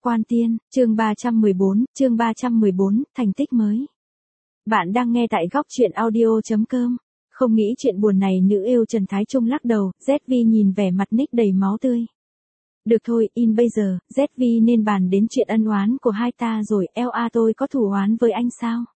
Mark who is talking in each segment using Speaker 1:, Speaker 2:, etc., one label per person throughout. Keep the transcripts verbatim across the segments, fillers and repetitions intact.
Speaker 1: Quan Tiên, chương ba trăm mười bốn, chương ba trăm mười bốn, thành tích mới. Bạn đang nghe tại góc truyện audio chấm com. Không nghĩ chuyện buồn này nữ yêu Trần Thái Trung lắc đầu, dét vê nhìn vẻ mặt Nick đầy máu tươi. Được thôi, in bây giờ, dét vê nên bàn đến chuyện ân oán của hai ta rồi, lờ a tôi có thù oán với anh sao?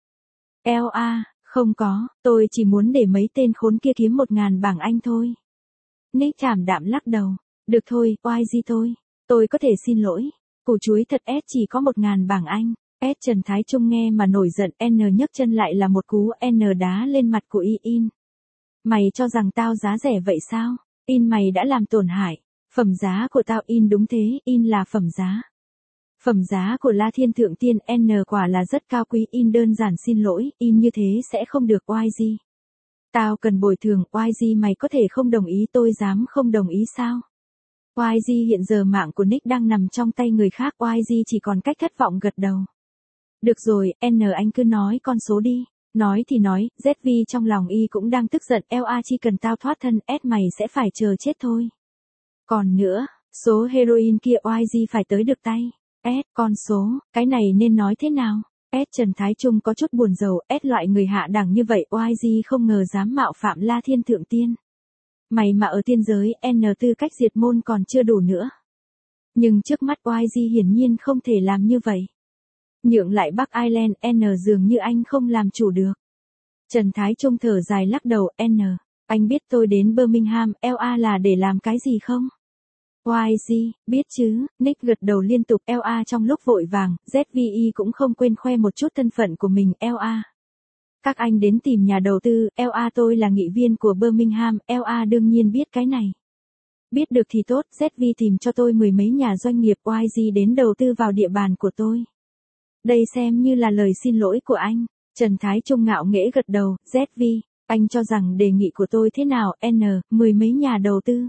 Speaker 1: lờ a, không có, tôi chỉ muốn để mấy tên khốn kia kiếm một ngàn bảng Anh thôi. Nick thảm đạm lắc đầu, được thôi, oai gì tôi, tôi có thể xin lỗi. Củ chuối thật S chỉ có một ngàn bảng Anh. S Trần Thái Trung nghe mà nổi giận, N nhấc chân lại là một cú N đá lên mặt của Y In. Mày cho rằng tao giá rẻ vậy sao? In mày đã làm tổn hại phẩm giá của tao. In đúng thế, In là phẩm giá. Phẩm giá của La Thiên Thượng Tiên N quả là rất cao quý. In đơn giản xin lỗi, In như thế sẽ không được oai gì. Tao cần bồi thường, oai gì mày có thể không đồng ý, tôi dám không đồng ý sao? oai gi hiện giờ mạng của Nick đang nằm trong tay người khác, oai gi chỉ còn cách thất vọng gật đầu. Được rồi, N anh cứ nói con số đi. Nói thì nói, dét vê trong lòng Y cũng đang tức giận, lờ a chỉ cần tao thoát thân, S mày sẽ phải chờ chết thôi. Còn nữa, số heroin kia oai gi phải tới được tay. S, con số, cái này nên nói thế nào? S Trần Thái Trung có chút buồn rầu, S loại người hạ đẳng như vậy, oai gi không ngờ dám mạo phạm La Thiên Thượng Tiên. Mày mà ở tiên giới, N tư cách diệt môn còn chưa đủ nữa. Nhưng trước mắt oai gi hiển nhiên không thể làm như vậy. Nhượng lại Bắc Island, N dường như anh không làm chủ được. Trần Thái Trung thở dài lắc đầu, N, anh biết tôi đến Birmingham, lờ a là để làm cái gì không? oai gi, biết chứ, Nick gật đầu liên tục, lờ a trong lúc vội vàng, dét vê cũng không quên khoe một chút thân phận của mình, lờ a. Các anh đến tìm nhà đầu tư, lờ a tôi là nghị viên của Birmingham, lờ a đương nhiên biết cái này. Biết được thì tốt, dét vê tìm cho tôi mười mấy nhà doanh nghiệp oai gi đến đầu tư vào địa bàn của tôi. Đây xem như là lời xin lỗi của anh. Trần Thái Trung ngạo nghễ gật đầu, dét vê, anh cho rằng đề nghị của tôi thế nào, N, mười mấy nhà đầu tư.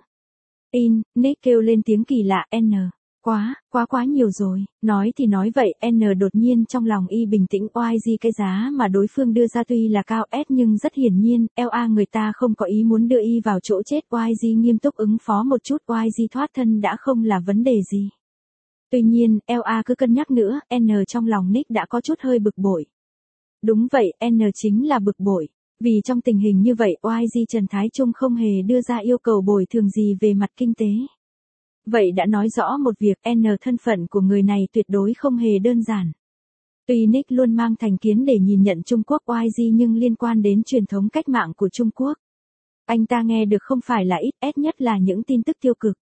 Speaker 1: In, Nick kêu lên tiếng kỳ lạ, N. Quá, quá quá nhiều rồi, nói thì nói vậy, N đột nhiên trong lòng Y bình tĩnh, oai gi cái giá mà đối phương đưa ra tuy là cao S nhưng rất hiển nhiên, lờ a người ta không có ý muốn đưa Y vào chỗ chết, oai gi nghiêm túc ứng phó một chút, oai gi thoát thân đã không là vấn đề gì. Tuy nhiên, lờ a cứ cân nhắc nữa, N trong lòng Nick đã có chút hơi bực bội. Đúng vậy, N chính là bực bội. Vì trong tình hình như vậy, oai gi Trần Thái Trung không hề đưa ra yêu cầu bồi thường gì về mặt kinh tế. Vậy đã nói rõ một việc, N thân phận của người này tuyệt đối không hề đơn giản. Tuy Nick luôn mang thành kiến để nhìn nhận Trung Quốc oai gi nhưng liên quan đến truyền thống cách mạng của Trung Quốc, anh ta nghe được không phải là ít, S nhất là những tin tức tiêu cực.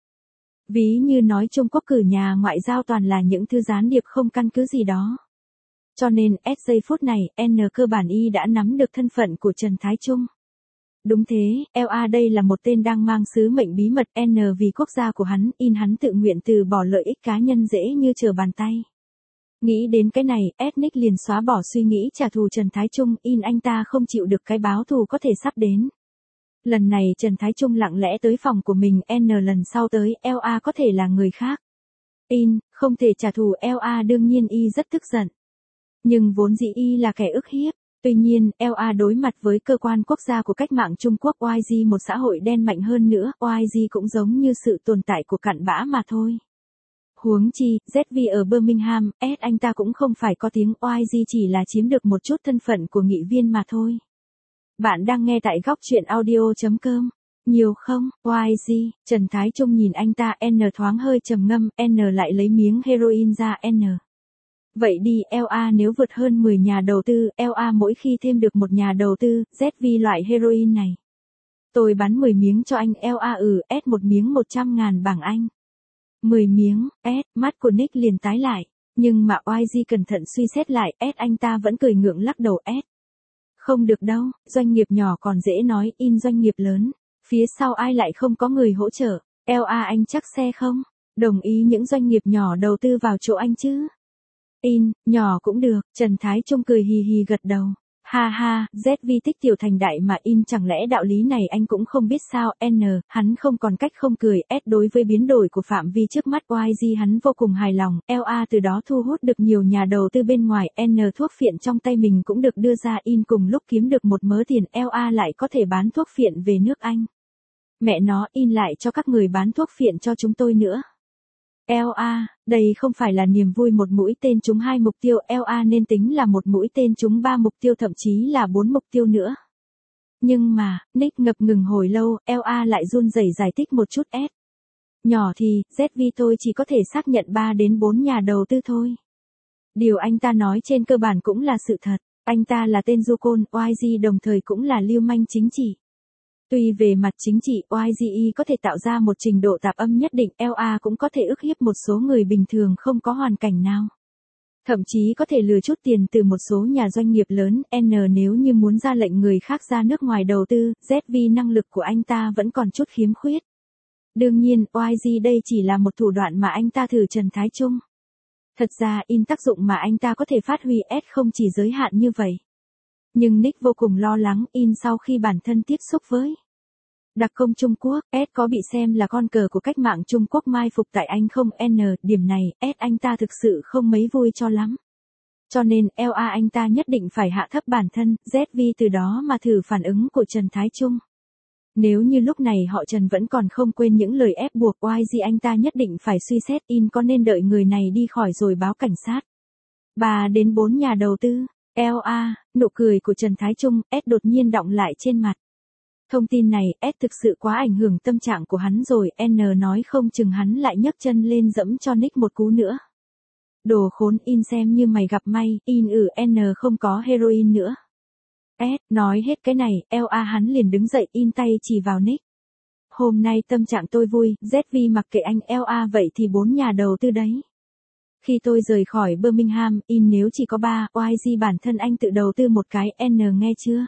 Speaker 1: Ví như nói Trung Quốc cử nhà ngoại giao toàn là những thư gián điệp không căn cứ gì đó. Cho nên, S giây phút này, N cơ bản Y đã nắm được thân phận của Trần Thái Trung. Đúng thế, lờ a đây là một tên đang mang sứ mệnh bí mật, N vì quốc gia của hắn, In hắn tự nguyện từ bỏ lợi ích cá nhân dễ như trở bàn tay. Nghĩ đến cái này, S Nick liền xóa bỏ suy nghĩ trả thù Trần Thái Trung, In anh ta không chịu được cái báo thù có thể sắp đến. Lần này Trần Thái Trung lặng lẽ tới phòng của mình, N lần sau tới, lờ a có thể là người khác. In, không thể trả thù lờ a đương nhiên Y rất tức giận. Nhưng vốn dĩ Y là kẻ ức hiếp. Tuy nhiên, lờ a đối mặt với cơ quan quốc gia của cách mạng Trung Quốc oai gi một xã hội đen mạnh hơn nữa, oai gi cũng giống như sự tồn tại của cặn bã mà thôi. Huống chi, dét vê ở Birmingham, S anh ta cũng không phải có tiếng, oai gi chỉ là chiếm được một chút thân phận của nghị viên mà thôi. Bạn đang nghe tại góc truyện audio chấm com. Nhiều không, oai gi, Trần Thái Trung nhìn anh ta, N thoáng hơi trầm ngâm, N lại lấy miếng heroin ra, N. Vậy đi, lờ a nếu vượt hơn mười nhà đầu tư, lờ a mỗi khi thêm được một nhà đầu tư, dét vê loại heroin này. Tôi bán mười miếng cho anh, lờ a ừ, S một miếng một trăm ngàn bảng Anh. mười miếng, S, mắt của Nick liền tái lại. Nhưng mà oai gi cẩn thận suy xét lại, S anh ta vẫn cười ngượng lắc đầu, S. Không được đâu, doanh nghiệp nhỏ còn dễ nói, In doanh nghiệp lớn. Phía sau ai lại không có người hỗ trợ, lờ a anh chắc xe không? Đồng ý những doanh nghiệp nhỏ đầu tư vào chỗ anh chứ? In, nhỏ cũng được, Trần Thái Trung cười hì hì gật đầu. Ha ha, dét vê tích tiểu thành đại mà In chẳng lẽ đạo lý này anh cũng không biết sao, N, hắn không còn cách không cười, S đối với biến đổi của phạm vi trước mắt oai gi hắn vô cùng hài lòng, lờ a từ đó thu hút được nhiều nhà đầu tư bên ngoài, N thuốc phiện trong tay mình cũng được đưa ra, In cùng lúc kiếm được một mớ tiền, lờ a lại có thể bán thuốc phiện về nước Anh. Mẹ nó, In lại cho các người bán thuốc phiện cho chúng tôi nữa. lờ a, đây không phải là niềm vui một mũi tên trúng hai mục tiêu, lờ a nên tính là một mũi tên trúng ba mục tiêu thậm chí là bốn mục tiêu nữa. Nhưng mà, Nick ngập ngừng hồi lâu, lờ a lại run rẩy giải thích một chút S. Nhỏ thì, zét vê tôi chỉ có thể xác nhận ba đến bốn nhà đầu tư thôi. Điều anh ta nói trên cơ bản cũng là sự thật, anh ta là tên du côn, i giê đồng thời cũng là lưu manh chính trị. Tuy về mặt chính trị, i giê e có thể tạo ra một trình độ tạp âm nhất định, lờ a cũng có thể ức hiếp một số người bình thường không có hoàn cảnh nào. Thậm chí có thể lừa chút tiền từ một số nhà doanh nghiệp lớn, N nếu như muốn ra lệnh người khác ra nước ngoài đầu tư, zét vê năng lực của anh ta vẫn còn chút khiếm khuyết. Đương nhiên, i giê đây chỉ là một thủ đoạn mà anh ta thử Trần Thái Trung. Thật ra in tác dụng mà anh ta có thể phát huy S không chỉ giới hạn như vậy. Nhưng Nick vô cùng lo lắng in sau khi bản thân tiếp xúc với đặc công Trung Quốc, S có bị xem là con cờ của cách mạng Trung Quốc mai phục tại Anh không N, điểm này, S anh ta thực sự không mấy vui cho lắm. Cho nên, lờ a anh ta nhất định phải hạ thấp bản thân, zét vê từ đó mà thử phản ứng của Trần Thái Trung. Nếu như lúc này họ Trần vẫn còn không quên những lời ép buộc i giê anh ta nhất định phải suy xét in có nên đợi người này đi khỏi rồi báo cảnh sát. ba đến bốn nhà đầu tư, lờ a, nụ cười của Trần Thái Trung, S đột nhiên đọng lại trên mặt. Thông tin này, S thực sự quá ảnh hưởng tâm trạng của hắn rồi, N nói không chừng hắn lại nhấc chân lên dẫm cho Nick một cú nữa. Đồ khốn in xem như mày gặp may, in ừ N không có heroin nữa. S, nói hết cái này, lờ a hắn liền đứng dậy in tay chỉ vào Nick. Hôm nay tâm trạng tôi vui, zét vê mặc kệ anh lờ a vậy thì bốn nhà đầu tư đấy. Khi tôi rời khỏi Birmingham, in nếu chỉ có ba, i giê bản thân anh tự đầu tư một cái, N nghe chưa?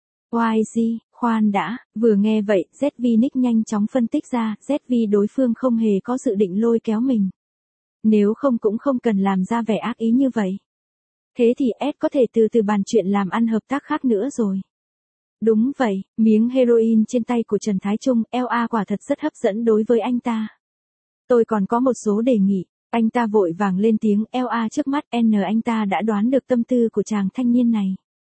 Speaker 1: i giê, khoan đã, vừa nghe vậy, zét vê Nick nhanh chóng phân tích ra, zét vê đối phương không hề có dự định lôi kéo mình. Nếu không cũng không cần làm ra vẻ ác ý như vậy. Thế thì S có thể từ từ bàn chuyện làm ăn hợp tác khác nữa rồi. Đúng vậy, miếng heroin trên tay của Trần Thái Trung, lờ a quả thật rất hấp dẫn đối với anh ta. Tôi còn có một số đề nghị, anh ta vội vàng lên tiếng, lờ a trước mắt N anh ta đã đoán được tâm tư của chàng thanh niên này.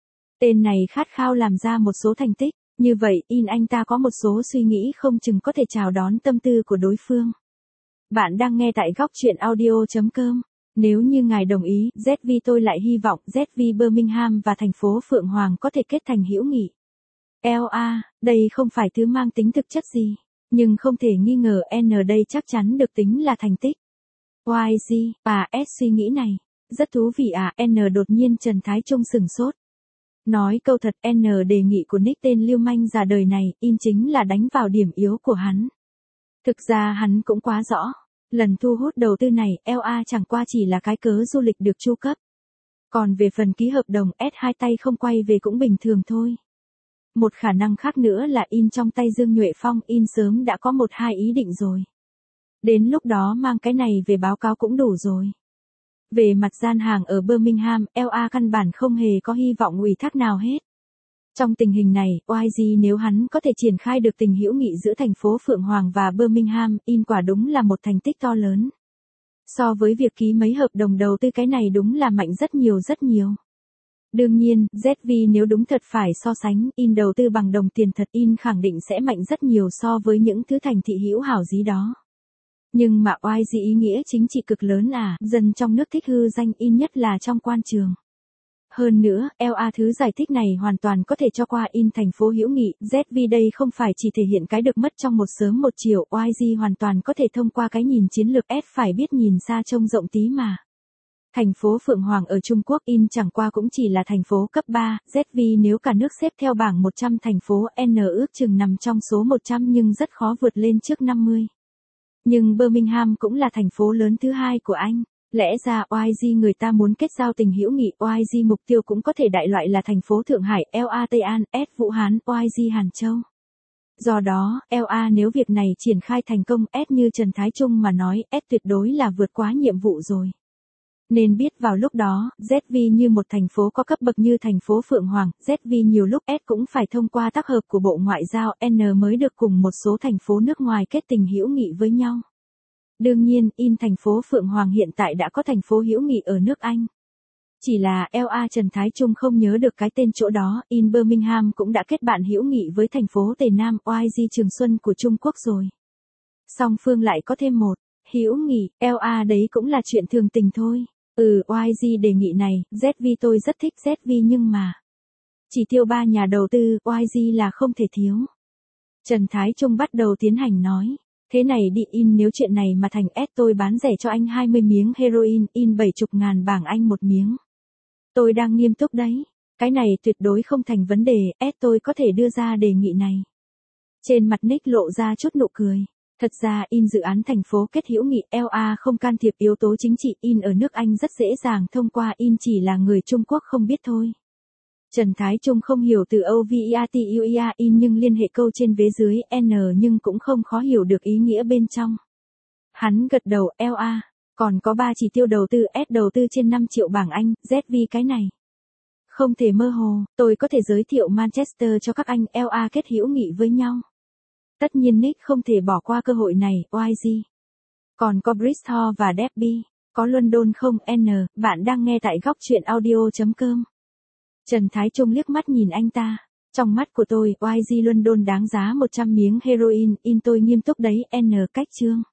Speaker 1: Tên này khát khao làm ra một số thành tích, như vậy in anh ta có một số suy nghĩ không chừng có thể chào đón tâm tư của đối phương. Bạn đang nghe tại góc truyện audio chấm com. Nếu như ngài đồng ý, zét vê tôi lại hy vọng zét vê Birmingham và thành phố Phượng Hoàng có thể kết thành hữu nghị. lờ a, đây không phải thứ mang tính thực chất gì, nhưng không thể nghi ngờ N đây chắc chắn được tính là thành tích. i giê, à S suy nghĩ này, rất thú vị à, N đột nhiên Trần Thái Trung sừng sốt. Nói câu thật, N đề nghị của Nick tên lưu manh già đời này, in chính là đánh vào điểm yếu của hắn. Thực ra hắn cũng quá rõ. Lần thu hút đầu tư này, lờ a chẳng qua chỉ là cái cớ du lịch được chu cấp. Còn về phần ký hợp đồng, S hai tay không quay về cũng bình thường thôi. Một khả năng khác nữa là in trong tay Dương Nhuệ Phong, in sớm đã có một hai ý định rồi. Đến lúc đó mang cái này về báo cáo cũng đủ rồi. Về mặt gian hàng ở Birmingham, lờ a căn bản không hề có hy vọng ủy thác nào hết. Trong tình hình này, i giê nếu hắn có thể triển khai được tình hữu nghị giữa thành phố Phượng Hoàng và Birmingham, in quả đúng là một thành tích to lớn. So với việc ký mấy hợp đồng đầu tư cái này đúng là mạnh rất nhiều rất nhiều. Đương nhiên, zét vê nếu đúng thật phải so sánh, in đầu tư bằng đồng tiền thật in khẳng định sẽ mạnh rất nhiều so với những thứ thành thị hữu hảo gì đó. Nhưng mà i giê ý nghĩa chính trị cực lớn à, dân trong nước thích hư danh in nhất là trong quan trường. Hơn nữa, lờ a thứ giải thích này hoàn toàn có thể cho qua in thành phố hữu nghị, zét vê đây không phải chỉ thể hiện cái được mất trong một sớm một chiều, i giê hoàn toàn có thể thông qua cái nhìn chiến lược S phải biết nhìn xa trông rộng tí mà. Thành phố Phượng Hoàng ở Trung Quốc in chẳng qua cũng chỉ là thành phố cấp ba, zét vê nếu cả nước xếp theo bảng một trăm thành phố N ước chừng nằm trong số một trăm nhưng rất khó vượt lên trước năm mươi. Nhưng Birmingham cũng là thành phố lớn thứ hai của Anh. Lẽ ra i giê người ta muốn kết giao tình hữu nghị, i giê mục tiêu cũng có thể đại loại là thành phố Thượng Hải, lờ a Tây An, S Vũ Hán, i giê Hàn Châu. Do đó, lờ a nếu việc này triển khai thành công, S như Trần Thái Trung mà nói, S tuyệt đối là vượt quá nhiệm vụ rồi. Nên biết vào lúc đó, zét vê như một thành phố có cấp bậc như thành phố Phượng Hoàng, zét vê nhiều lúc S cũng phải thông qua tác hợp của Bộ Ngoại giao N mới được cùng một số thành phố nước ngoài kết tình hữu nghị với nhau. Đương nhiên, in thành phố Phượng Hoàng hiện tại đã có thành phố hữu nghị ở nước Anh. Chỉ là lờ a Trần Thái Trung không nhớ được cái tên chỗ đó, in Birmingham cũng đã kết bạn hữu nghị với thành phố Tây Nam, i giê Trường Xuân của Trung Quốc rồi. Song phương lại có thêm một hữu nghị, lờ a đấy cũng là chuyện thường tình thôi. Ừ, i giê đề nghị này, zét vê tôi rất thích zét vê nhưng mà chỉ tiêu ba nhà đầu tư, i giê là không thể thiếu. Trần Thái Trung bắt đầu tiến hành nói. Thế này đi in nếu chuyện này mà thành S tôi bán rẻ cho anh hai mươi miếng heroin, in bảy mươi ngàn bảng Anh một miếng. Tôi đang nghiêm túc đấy. Cái này tuyệt đối không thành vấn đề, S tôi có thể đưa ra đề nghị này. Trên mặt Nick lộ ra chút nụ cười. Thật ra in dự án thành phố kết hữu nghị lờ a không can thiệp yếu tố chính trị, in ở nước Anh rất dễ dàng thông qua, in chỉ là người Trung Quốc không biết thôi. Trần Thái Trung không hiểu từ o vertuia in nhưng liên hệ câu trên vế dưới N nhưng cũng không khó hiểu được ý nghĩa bên trong. Hắn gật đầu, lờ a, còn có ba chỉ tiêu đầu tư, S đầu tư trên năm triệu bảng Anh, zét vê cái này. Không thể mơ hồ, tôi có thể giới thiệu Manchester cho các anh, lờ a kết hữu nghị với nhau. Tất nhiên Nick không thể bỏ qua cơ hội này, i giê. Còn có Bristol và Derby, có London không, N, bạn đang nghe tại góc truyện audio chấm com. Trần Thái Trung liếc mắt nhìn anh ta. Trong mắt của tôi, i giê London đáng giá một trăm miếng heroin, in tôi nghiêm túc đấy, N cách chương.